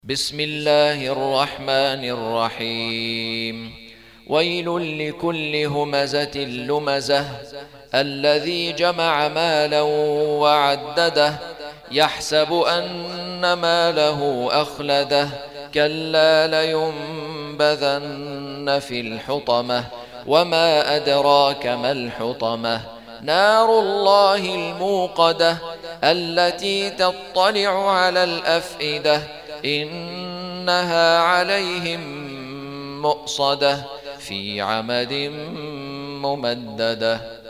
بسم الله الرحمن الرحيم. ويل لكل همزة لمزة الذي جمع مالا وعدده يحسب أن ماله أخلده كلا لينبذن في الحطمة وما أدراك ما الحطمة نار الله الموقدة التي تطلع على الأفئدة إنها عليهم مؤصدة في عمد ممددة.